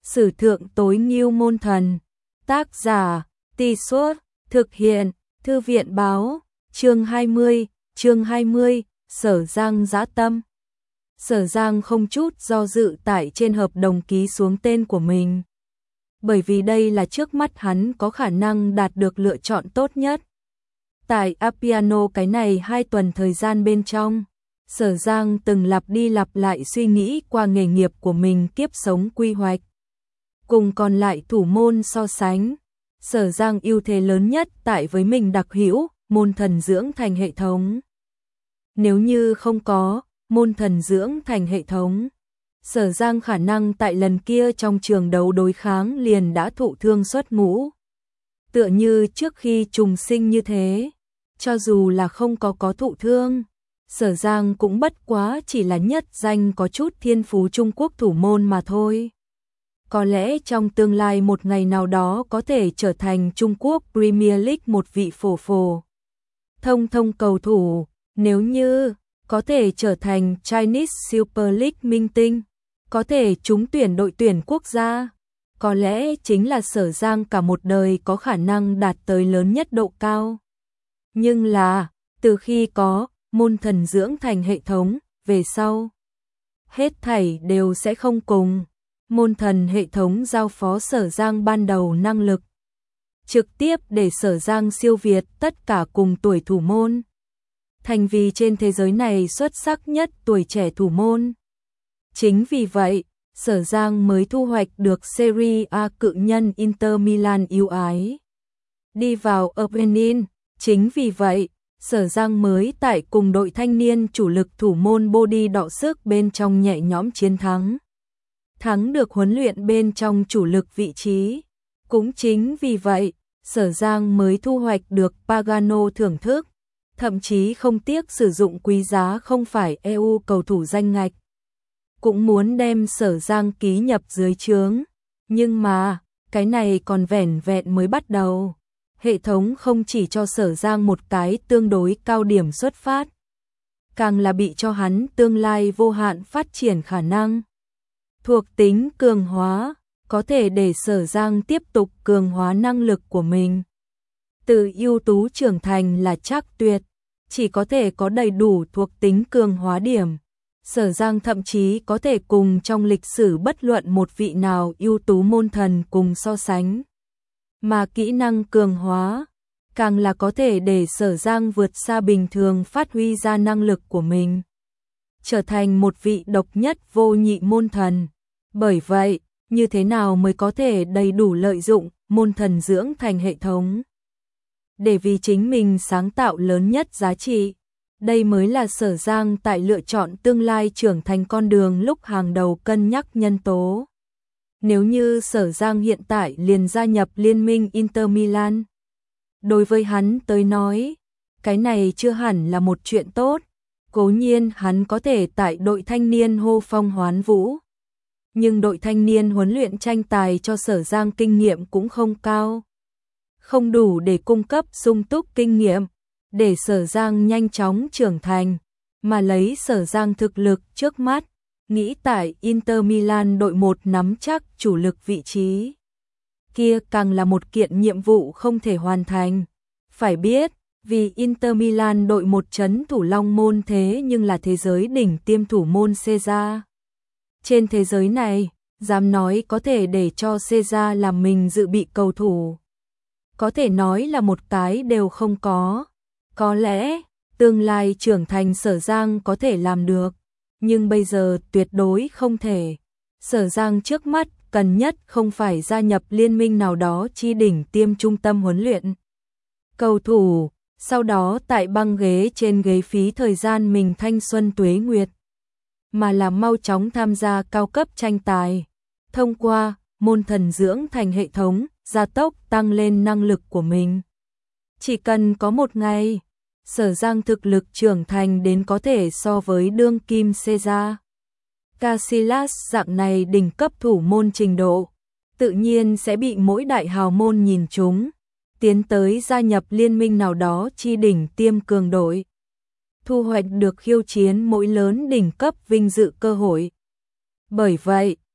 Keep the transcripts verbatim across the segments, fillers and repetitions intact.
Sử thượng tối ngưu môn thần. Tác giả, Tì Suốt, thực hiện, Thư viện báo, chương hai mươi, chương hai mươi, Sở Giang dã tâm. Sở Giang không chút do dự tải trên hợp đồng ký xuống tên của mình. Bởi vì đây là trước mắt hắn có khả năng đạt được lựa chọn tốt nhất. Tại Appiano cái này hai tuần thời gian bên trong, Sở Giang từng lặp đi lặp lại suy nghĩ qua nghề nghiệp của mình kiếp sống quy hoạch. Cùng còn lại thủ môn so sánh, Sở Giang ưu thế lớn nhất tại với mình đặc hữu, môn thần dưỡng thành hệ thống. Nếu như không có môn thần dưỡng thành hệ thống, Sở Giang khả năng tại lần kia trong trường đấu đối kháng liền đã thụ thương xuất ngũ. Tựa như trước khi trùng sinh như thế, cho dù là không có có thụ thương, Sở Giang cũng bất quá chỉ là nhất danh có chút thiên phú Trung Quốc thủ môn mà thôi. Có lẽ trong tương lai một ngày nào đó có thể trở thành Trung Quốc Premier League một vị phổ phổ thông thông cầu thủ, nếu như có thể trở thành Chinese Super League minh tinh, có thể trúng tuyển đội tuyển quốc gia, có lẽ chính là Sở Giang cả một đời có khả năng đạt tới lớn nhất độ cao. Nhưng là, từ khi có môn thần dưỡng thành hệ thống, về sau, hết thảy đều sẽ không cùng môn thần hệ thống giao phó Sở Giang ban đầu năng lực, trực tiếp để Sở Giang siêu việt tất cả cùng tuổi thủ môn, thành vì trên thế giới này xuất sắc nhất tuổi trẻ thủ môn. Chính vì vậy, Sở Giang mới thu hoạch được Serie A cự nhân Inter Milan yêu ái, đi vào Apennin. Chính vì vậy, Sở Giang mới tại cùng đội thanh niên chủ lực thủ môn Body đọ sức bên trong nhẹ nhõm chiến thắng. Thắng được huấn luyện bên trong chủ lực vị trí. Cũng chính vì vậy, Sở Giang mới thu hoạch được Pagano thưởng thức, thậm chí không tiếc sử dụng quý giá không phải e u cầu thủ danh ngạch. Cũng muốn đem Sở Giang ký nhập dưới trướng. Nhưng mà, cái này còn vẻn vẹn mới bắt đầu. Hệ thống không chỉ cho Sở Giang một cái tương đối cao điểm xuất phát, càng là bị cho hắn tương lai vô hạn phát triển khả năng. Thuộc tính cường hóa, có thể để Sở Giang tiếp tục cường hóa năng lực của mình. Từ ưu tú trưởng thành là chắc tuyệt, chỉ có thể có đầy đủ thuộc tính cường hóa điểm. Sở Giang thậm chí có thể cùng trong lịch sử bất luận một vị nào ưu tú môn thần cùng so sánh. Mà kỹ năng cường hóa, càng là có thể để Sở Giang vượt xa bình thường phát huy ra năng lực của mình, trở thành một vị độc nhất vô nhị môn thần. Bởi vậy, như thế nào mới có thể đầy đủ lợi dụng môn thần dưỡng thành hệ thống để vì chính mình sáng tạo lớn nhất giá trị? Đây mới là Sở Giang tại lựa chọn tương lai trưởng thành con đường lúc hàng đầu cân nhắc nhân tố. Nếu như Sở Giang hiện tại liền gia nhập liên minh Inter Milan, đối với hắn tới nói, cái này chưa hẳn là một chuyện tốt. Cố nhiên hắn có thể tại đội thanh niên hô phong hoán vũ, nhưng đội thanh niên huấn luyện tranh tài cho Sở Giang kinh nghiệm cũng không cao, không đủ để cung cấp sung túc kinh nghiệm để Sở Giang nhanh chóng trưởng thành, mà lấy Sở Giang thực lực trước mắt, nghĩ tại Inter Milan đội một nắm chắc chủ lực vị trí, kia càng là một kiện nhiệm vụ không thể hoàn thành. Phải biết, vì Inter Milan đội một trấn thủ Long Môn thế nhưng là thế giới đỉnh tiêm thủ môn Caesar. Trên thế giới này, dám nói có thể để cho Caesar làm mình dự bị cầu thủ, có thể nói là một cái đều không có. Có lẽ, tương lai trưởng thành Sở Giang có thể làm được, nhưng bây giờ tuyệt đối không thể. Sở Giang trước mắt cần nhất không phải gia nhập liên minh nào đó chi đỉnh tiêm trung tâm huấn luyện cầu thủ, sau đó tại băng ghế trên ghế phí thời gian mình thanh xuân tuế nguyệt, mà là mau chóng tham gia cao cấp tranh tài, thông qua môn thần dưỡng thành hệ thống, gia tốc tăng lên năng lực của mình. Chỉ cần có một ngày, Sở Giang thực lực trưởng thành đến có thể so với đương kim Caesar, Casillas dạng này đỉnh cấp thủ môn trình độ, tự nhiên sẽ bị mỗi đại hào môn nhìn trúng, tiến tới gia nhập liên minh nào đó chi đỉnh tiêm cường đội, thu hoạch được khiêu chiến mỗi lớn đỉnh cấp vinh dự cơ hội. Bởi vậy,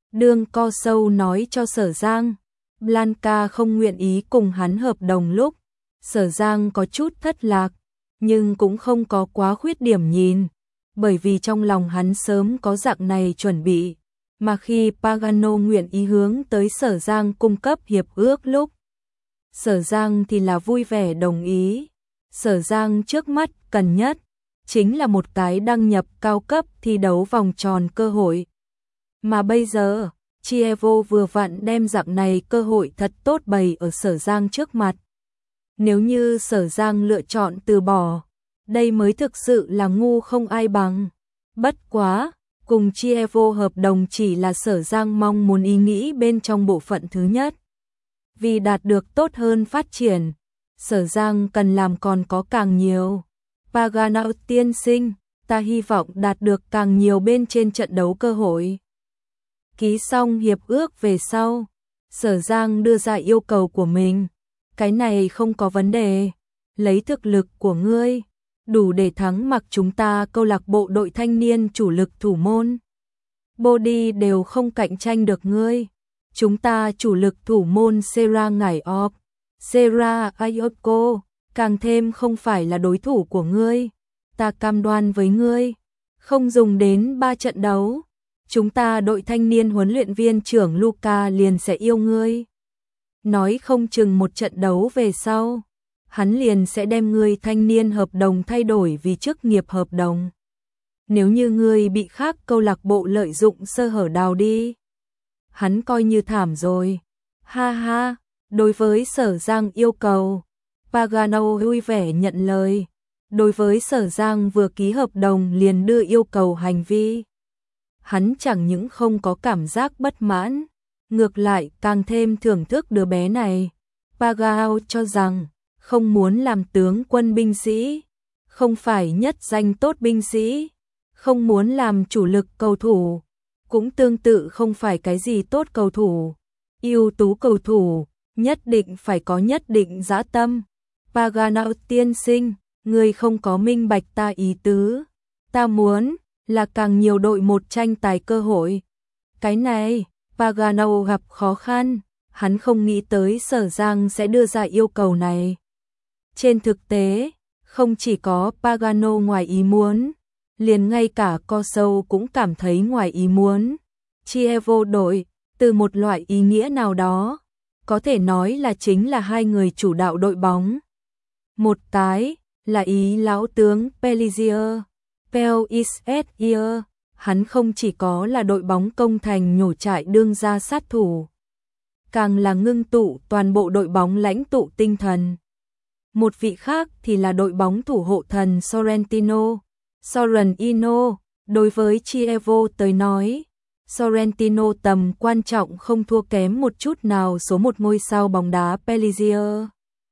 Đương co sâu nói cho Sở Giang, Blanca không nguyện ý cùng hắn hợp đồng lúc, Sở Giang có chút thất lạc, nhưng cũng không có quá khuyết điểm nhìn, bởi vì trong lòng hắn sớm có dạng này chuẩn bị, mà khi Pagano nguyện ý hướng tới Sở Giang cung cấp hiệp ước lúc, Sở Giang thì là vui vẻ đồng ý. Sở Giang trước mắt cần nhất chính là một cái đăng nhập cao cấp thi đấu vòng tròn cơ hội. Mà bây giờ, Chievo vừa vặn đem dạng này cơ hội thật tốt bày ở Sở Giang trước mặt. Nếu như Sở Giang lựa chọn từ bỏ, đây mới thực sự là ngu không ai bằng. Bất quá, cùng Chievo hợp đồng chỉ là Sở Giang mong muốn ý nghĩ bên trong bộ phận thứ nhất. Vì đạt được tốt hơn phát triển, Sở Giang cần làm còn có càng nhiều. Pagano tiên sinh, ta hy vọng đạt được càng nhiều bên trên trận đấu cơ hội. Ký xong hiệp ước về sau, Sở Giang đưa ra yêu cầu của mình. Cái này không có vấn đề, lấy thực lực của ngươi, đủ để thắng mặc chúng ta câu lạc bộ đội thanh niên chủ lực thủ môn. Body đều không cạnh tranh được ngươi. Chúng ta chủ lực thủ môn Sera Ngải Op, Sera Ayoko, càng thêm không phải là đối thủ của ngươi. Ta cam đoan với ngươi, không dùng đến ba trận đấu, chúng ta đội thanh niên huấn luyện viên trưởng Luca liền sẽ yêu ngươi. Nói không chừng một trận đấu về sau, hắn liền sẽ đem ngươi thanh niên hợp đồng thay đổi vì chức nghiệp hợp đồng. Nếu như ngươi bị khác câu lạc bộ lợi dụng sơ hở đào đi, hắn coi như thảm rồi. Ha ha, đối với Sở Giang yêu cầu, Pagano vui vẻ nhận lời. Đối với Sở Giang vừa ký hợp đồng liền đưa yêu cầu hành vi, hắn chẳng những không có cảm giác bất mãn, ngược lại càng thêm thưởng thức đứa bé này. Pagano cho rằng, không muốn làm tướng quân binh sĩ, không phải nhất danh tốt binh sĩ, không muốn làm chủ lực cầu thủ, cũng tương tự không phải cái gì tốt cầu thủ. Ưu tú cầu thủ, nhất định phải có nhất định dã tâm. Pagano tiên sinh, người không có minh bạch ta ý tứ. Ta muốn là càng nhiều đội một tranh tài cơ hội. Cái này, Pagano gặp khó khăn, hắn không nghĩ tới Sở Giang sẽ đưa ra yêu cầu này. Trên thực tế, không chỉ có Pagano ngoài ý muốn, liền ngay cả Koso cũng cảm thấy ngoài ý muốn. Chievo đội, từ một loại ý nghĩa nào đó, có thể nói là chính là hai người chủ đạo đội bóng. Một cái là ý lão tướng Pellissier, Pellissier, hắn không chỉ có là đội bóng công thành nhổ trại đương gia sát thủ, càng là ngưng tụ toàn bộ đội bóng lãnh tụ tinh thần. Một vị khác thì là đội bóng thủ hộ thần Sorrentino. Sorrentino, đối với Chievo tới nói, Sorrentino tầm quan trọng không thua kém một chút nào số một ngôi sao bóng đá Pellissier.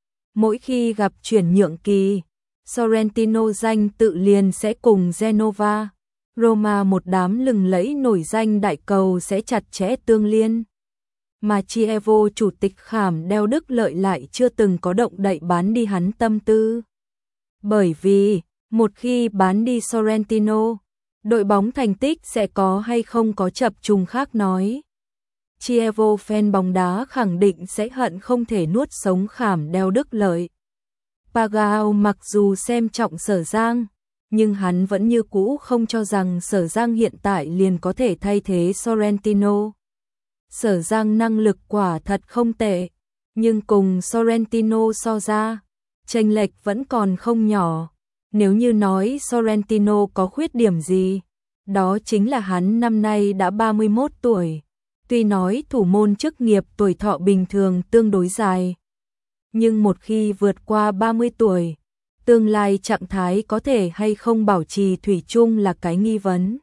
Mỗi khi gặp chuyển nhượng kỳ, Sorrentino danh tự liền sẽ cùng Genova, Roma một đám lừng lẫy nổi danh đại cầu sẽ chặt chẽ tương liên. Mà Chievo chủ tịch khảm đeo đức lợi lại chưa từng có động đậy bán đi hắn tâm tư. Bởi vì, một khi bán đi Sorrentino, đội bóng thành tích sẽ có hay không có chập trùng khác nói. Chievo fan bóng đá khẳng định sẽ hận không thể nuốt sống khảm đeo đức lợi. Pagano mặc dù xem trọng Sở Giang, nhưng hắn vẫn như cũ không cho rằng Sở Giang hiện tại liền có thể thay thế Sorrentino. Sở Giang năng lực quả thật không tệ, nhưng cùng Sorrentino so ra, chênh lệch vẫn còn không nhỏ. Nếu như nói Sorrentino có khuyết điểm gì, đó chính là hắn năm nay đã ba mươi mốt tuổi. Tuy nói thủ môn chức nghiệp tuổi thọ bình thường tương đối dài, nhưng một khi vượt qua ba mươi tuổi, tương lai trạng thái có thể hay không bảo trì thủy chung là cái nghi vấn.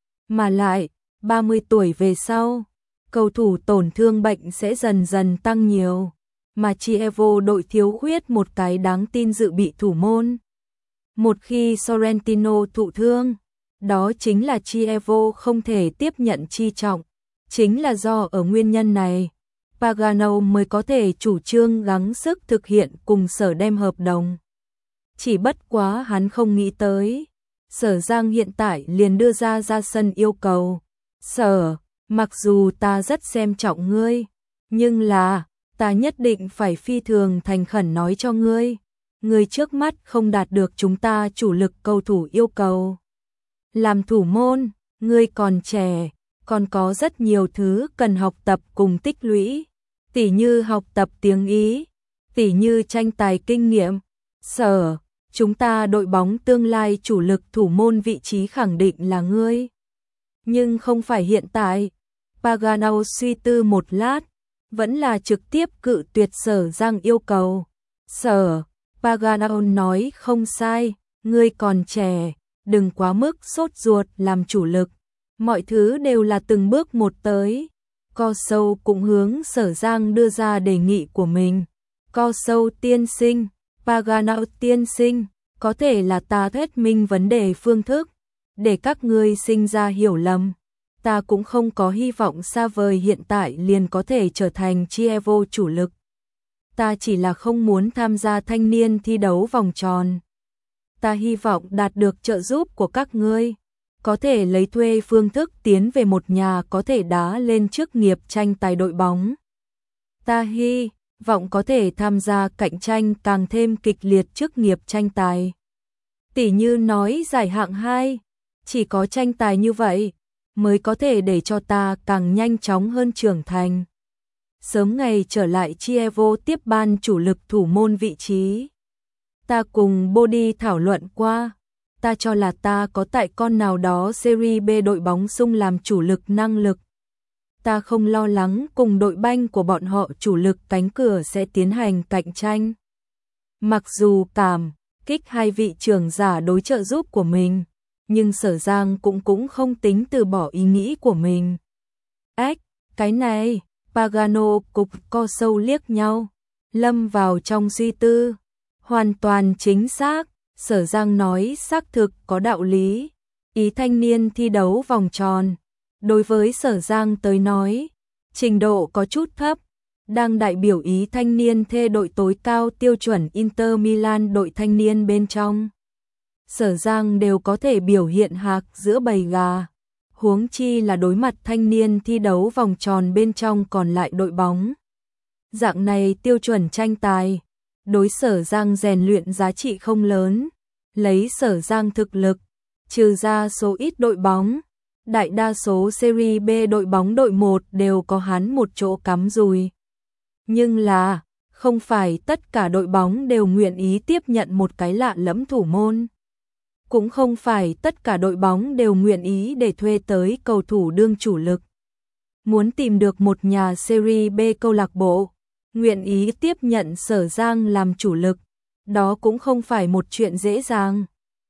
Mà lại, ba mươi tuổi về sau, cầu thủ tổn thương bệnh sẽ dần dần tăng nhiều, mà Chievo đội thiếu khuyết một cái đáng tin dự bị thủ môn. Một khi Sorrentino thụ thương, đó chính là Chievo không thể tiếp nhận chi trọng. Chính là do ở nguyên nhân này, Pagano mới có thể chủ trương gắng sức thực hiện cùng Sở đem hợp đồng. Chỉ bất quá hắn không nghĩ tới, Sở Giang hiện tại liền đưa ra ra sân yêu cầu. Sở, Mặc dù ta rất xem trọng ngươi, nhưng là, ta nhất định phải phi thường thành khẩn nói cho ngươi. Ngươi trước mắt không đạt được chúng ta chủ lực cầu thủ yêu cầu. Làm thủ môn, ngươi còn trẻ, còn có rất nhiều thứ cần học tập cùng tích lũy. Tỉ như học tập tiếng Ý, tỉ như tranh tài kinh nghiệm. Sở, chúng ta đội bóng tương lai chủ lực thủ môn vị trí khẳng định là ngươi. Nhưng không phải hiện tại. Pagano suy tư một lát, vẫn là trực tiếp cự tuyệt Sở Giang yêu cầu. Sở, Pagano nói không sai, ngươi còn trẻ, đừng quá mức sốt ruột làm chủ lực. Mọi thứ đều là từng bước một tới. Co sâu cũng hướng Sở Giang đưa ra đề nghị của mình. Co sâu tiên sinh, Pagano tiên sinh, có thể là ta thuyết minh vấn đề phương thức, để các ngươi sinh ra hiểu lầm. Ta cũng không có hy vọng xa vời hiện tại liền có thể trở thành Chievo chủ lực. Ta chỉ là không muốn tham gia thanh niên thi đấu vòng tròn. Ta hy vọng đạt được trợ giúp của các ngươi, có thể lấy thuê phương thức tiến về một nhà có thể đá lên chức nghiệp tranh tài đội bóng. Ta hy vọng có thể tham gia cạnh tranh càng thêm kịch liệt chức nghiệp tranh tài. Tỷ như nói giải hạng hai, chỉ có tranh tài như vậy mới có thể để cho ta càng nhanh chóng hơn trưởng thành. Sớm ngày trở lại Chievo tiếp ban chủ lực thủ môn vị trí. Ta cùng Body thảo luận qua, ta cho là ta có tại con nào đó Serie B đội bóng sung làm chủ lực năng lực. Ta không lo lắng cùng đội banh của bọn họ chủ lực cánh cửa sẽ tiến hành cạnh tranh. Mặc dù cảm kích hai vị trưởng giả đối trợ giúp của mình, nhưng Sở Giang cũng cũng không tính từ bỏ ý nghĩ của mình. Ếch, cái này, Pagano cục co sâu liếc nhau, lâm vào trong suy tư. Hoàn toàn chính xác, Sở Giang nói xác thực có đạo lý. Ý thanh niên thi đấu vòng tròn, đối với Sở Giang tới nói, trình độ có chút thấp, đang đại biểu ý thanh niên thê đội tối cao tiêu chuẩn Inter Milan đội thanh niên bên trong. Sở Giang đều có thể biểu hiện hạc giữa bầy gà, huống chi là đối mặt thanh niên thi đấu vòng tròn bên trong còn lại đội bóng. Dạng này tiêu chuẩn tranh tài, đối Sở Giang rèn luyện giá trị không lớn, lấy Sở Giang thực lực, trừ ra số ít đội bóng, đại đa số Serie B đội bóng đội một đều có hắn một chỗ cắm rùi. Nhưng là, không phải tất cả đội bóng đều nguyện ý tiếp nhận một cái lạ lẫm thủ môn. Cũng không phải tất cả đội bóng đều nguyện ý để thuê tới cầu thủ đương chủ lực. Muốn tìm được một nhà Serie B câu lạc bộ, nguyện ý tiếp nhận Sở Giang làm chủ lực, đó cũng không phải một chuyện dễ dàng.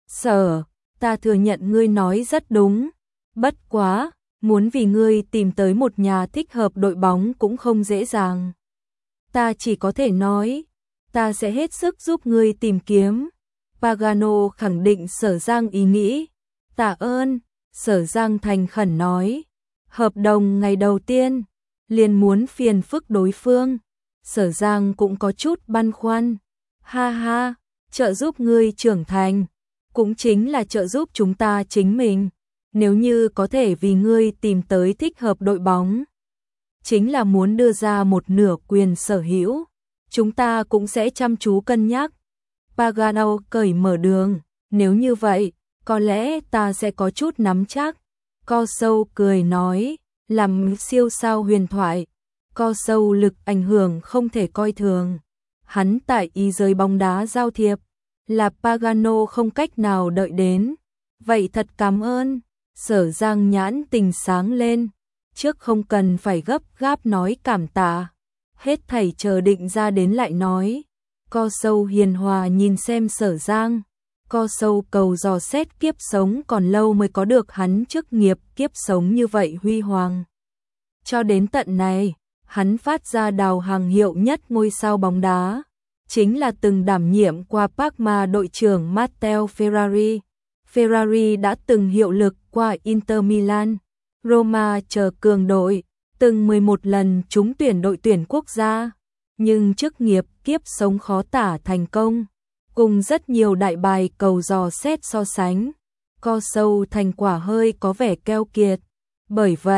Sở, ta thừa nhận ngươi nói rất đúng, bất quá, muốn vì ngươi tìm tới một nhà thích hợp đội bóng cũng không dễ dàng. Ta chỉ có thể nói, ta sẽ hết sức giúp ngươi tìm kiếm. Pagano khẳng định Sở Giang ý nghĩ. Tạ ơn, Sở Giang thành khẩn nói. Hợp đồng ngày đầu tiên, liền muốn phiền phức đối phương. Sở Giang cũng có chút băn khoăn. Ha ha, trợ giúp ngươi trưởng thành, cũng chính là trợ giúp chúng ta chính mình. Nếu như có thể vì ngươi tìm tới thích hợp đội bóng, chính là muốn đưa ra một nửa quyền sở hữu, chúng ta cũng sẽ chăm chú cân nhắc. Pagano cởi mở đường, nếu như vậy, có lẽ ta sẽ có chút nắm chắc. Co sâu cười nói, làm siêu sao huyền thoại. Co sâu lực ảnh hưởng không thể coi thường. Hắn tại ý giới bóng đá giao thiệp, là Pagano không cách nào đợi đến. Vậy thật cảm ơn. Sở Giang nhãn tình sáng lên, trước không cần phải gấp gáp nói cảm tạ, hết thảy chờ định ra đến lại nói. Co sâu hiền hòa nhìn xem Sở Giang, Co sâu cầu dò xét kiếp sống còn lâu mới có được hắn chức nghiệp kiếp sống như vậy huy hoàng. Cho đến tận này, hắn phát ra đào hàng hiệu nhất ngôi sao bóng đá, chính là từng đảm nhiệm qua Parma đội trưởng Matteo Ferrari. Ferrari đã từng hiệu lực qua Inter Milan, Roma chờ cường đội, từng mười một lần trúng tuyển đội tuyển quốc gia, nhưng chức nghiệp kiếp sống khó tả thành công, cùng rất nhiều đại bài cầu dò xét so sánh, Co sâu thành quả hơi có vẻ keo kiệt. Bởi vậy,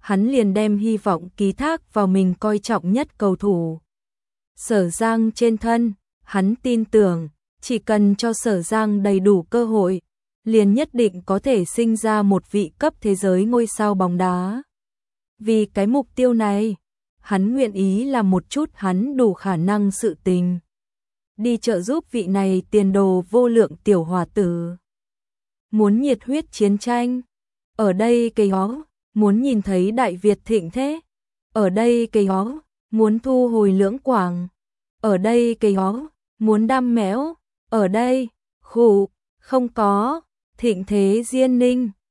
hắn liền đem hy vọng ký thác vào mình coi trọng nhất cầu thủ. Sở Giang trên thân, hắn tin tưởng, chỉ cần cho Sở Giang đầy đủ cơ hội, liền nhất định có thể sinh ra một vị cấp thế giới ngôi sao bóng đá. Vì cái mục tiêu này, hắn nguyện ý làm một chút hắn đủ khả năng sự tình. Đi trợ giúp vị này tiền đồ vô lượng tiểu hòa tử. Muốn nhiệt huyết chiến tranh. Ở đây cây ó, muốn nhìn thấy Đại Việt thịnh thế. Ở đây cây ó, muốn thu hồi Lưỡng Quảng. Ở đây cây ó, muốn đam méo. Ở đây, khủ, không có, thịnh thế Diên Ninh.